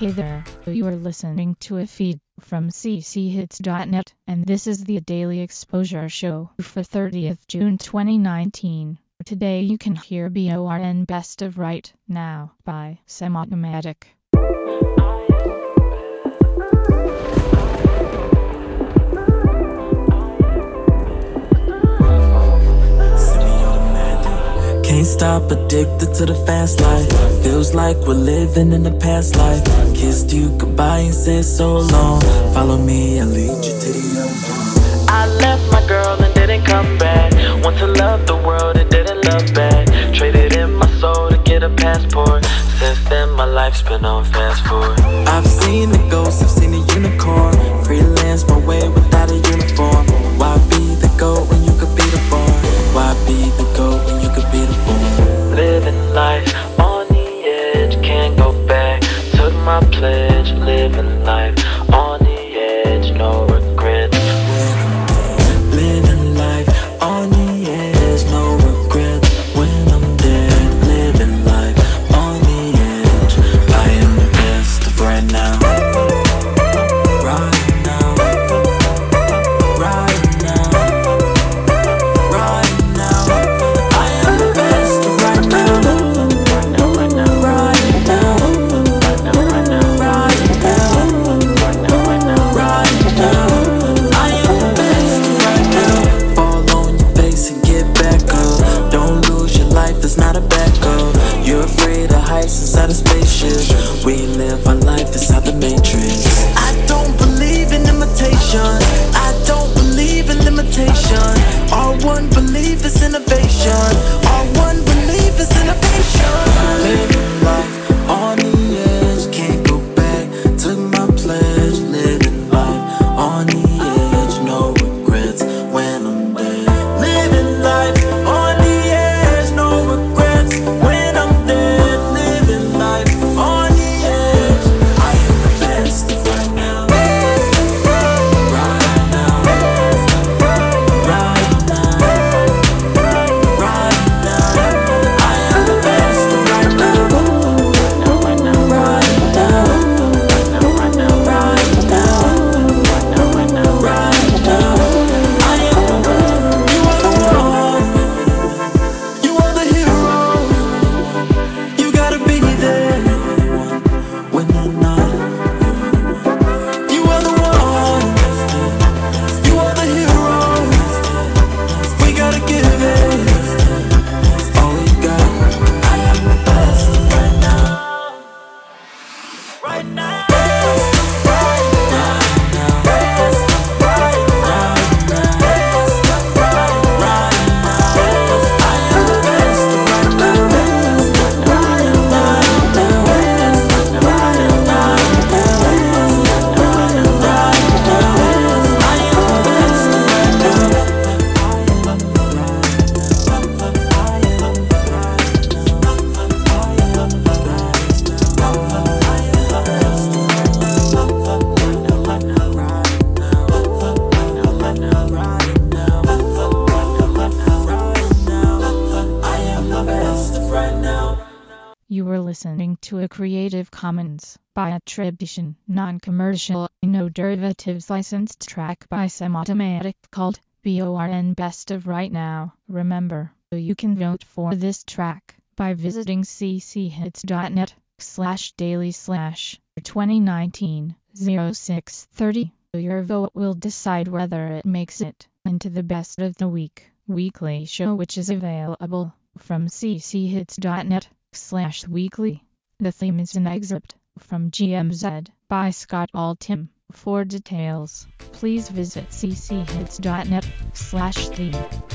Hey there, you are listening to a feed from cchits.net, and this is the Daily Exposure Show for 30th June 2019. Today you can hear BORN Best of Right Now by Semi-Automatic. Can't stop, addicted to the fast life. Feels like we're living in the past life. Kissed you goodbye and said so long. Follow me and lead you to the unknown. I left my girl and didn't come back. Want to love the world and didn't love back. Traded in my soul to get a passport. Since then my life's been on fast forward. I've seen the ghost, I've seen the unicorn. Freelance my way without a uniform. Why be the goat when you could be the boy? Why be the goat when you could be the boy? Living life on the edge, can't go back. Took my pledge, living life on the edge, no regrets. Living life on the edge, no regrets. When I'm dead, living life on the edge. I am the best of right now. Right now. Right now. Right now. I am the best of right now. Right now, right now. Right now. Right now, right now. Right now. Right now, right now. Right now. I am the best of right now. Fall on your face and get back up. Don't lose your life, it's not a backup. You're afraid of heights inside a spaceship. We live our life inside the matrix. I don't believe in imitation. I don't believe in limitation. All one belief is innovation. All one belief is innovation. Living life on the edge, can't go back. Took my pledge, living life on the edge, no regrets when I'm dead. Living life on the edge, no regrets when I'm dead. Living life on the edge. I am the best of right now. Right now. Right now. Right now. I am the best of right now. Right now, right now. Right now, right now. Right now. Right now, right now. Right now. I am the best. You are the one. You are the hero. You gotta be there when you're not. You are the one. You are the hero. We gotta give it all you got. I am the best right now. Right now. Right now. Right now. Right now. I am the best right now. You were listening to a Creative Commons by attribution, non-commercial, no derivatives licensed track by Semi-Automatic called BORN Best of Right Now. Remember, you can vote for this track by visiting cchits.net/daily/2019-0630. Your vote will decide whether it makes it into the Best of the Week weekly show, which is available from cchits.net/weekly. The theme is an excerpt from GMZ by Scott Altham. For details, please visit cchits.net/theme.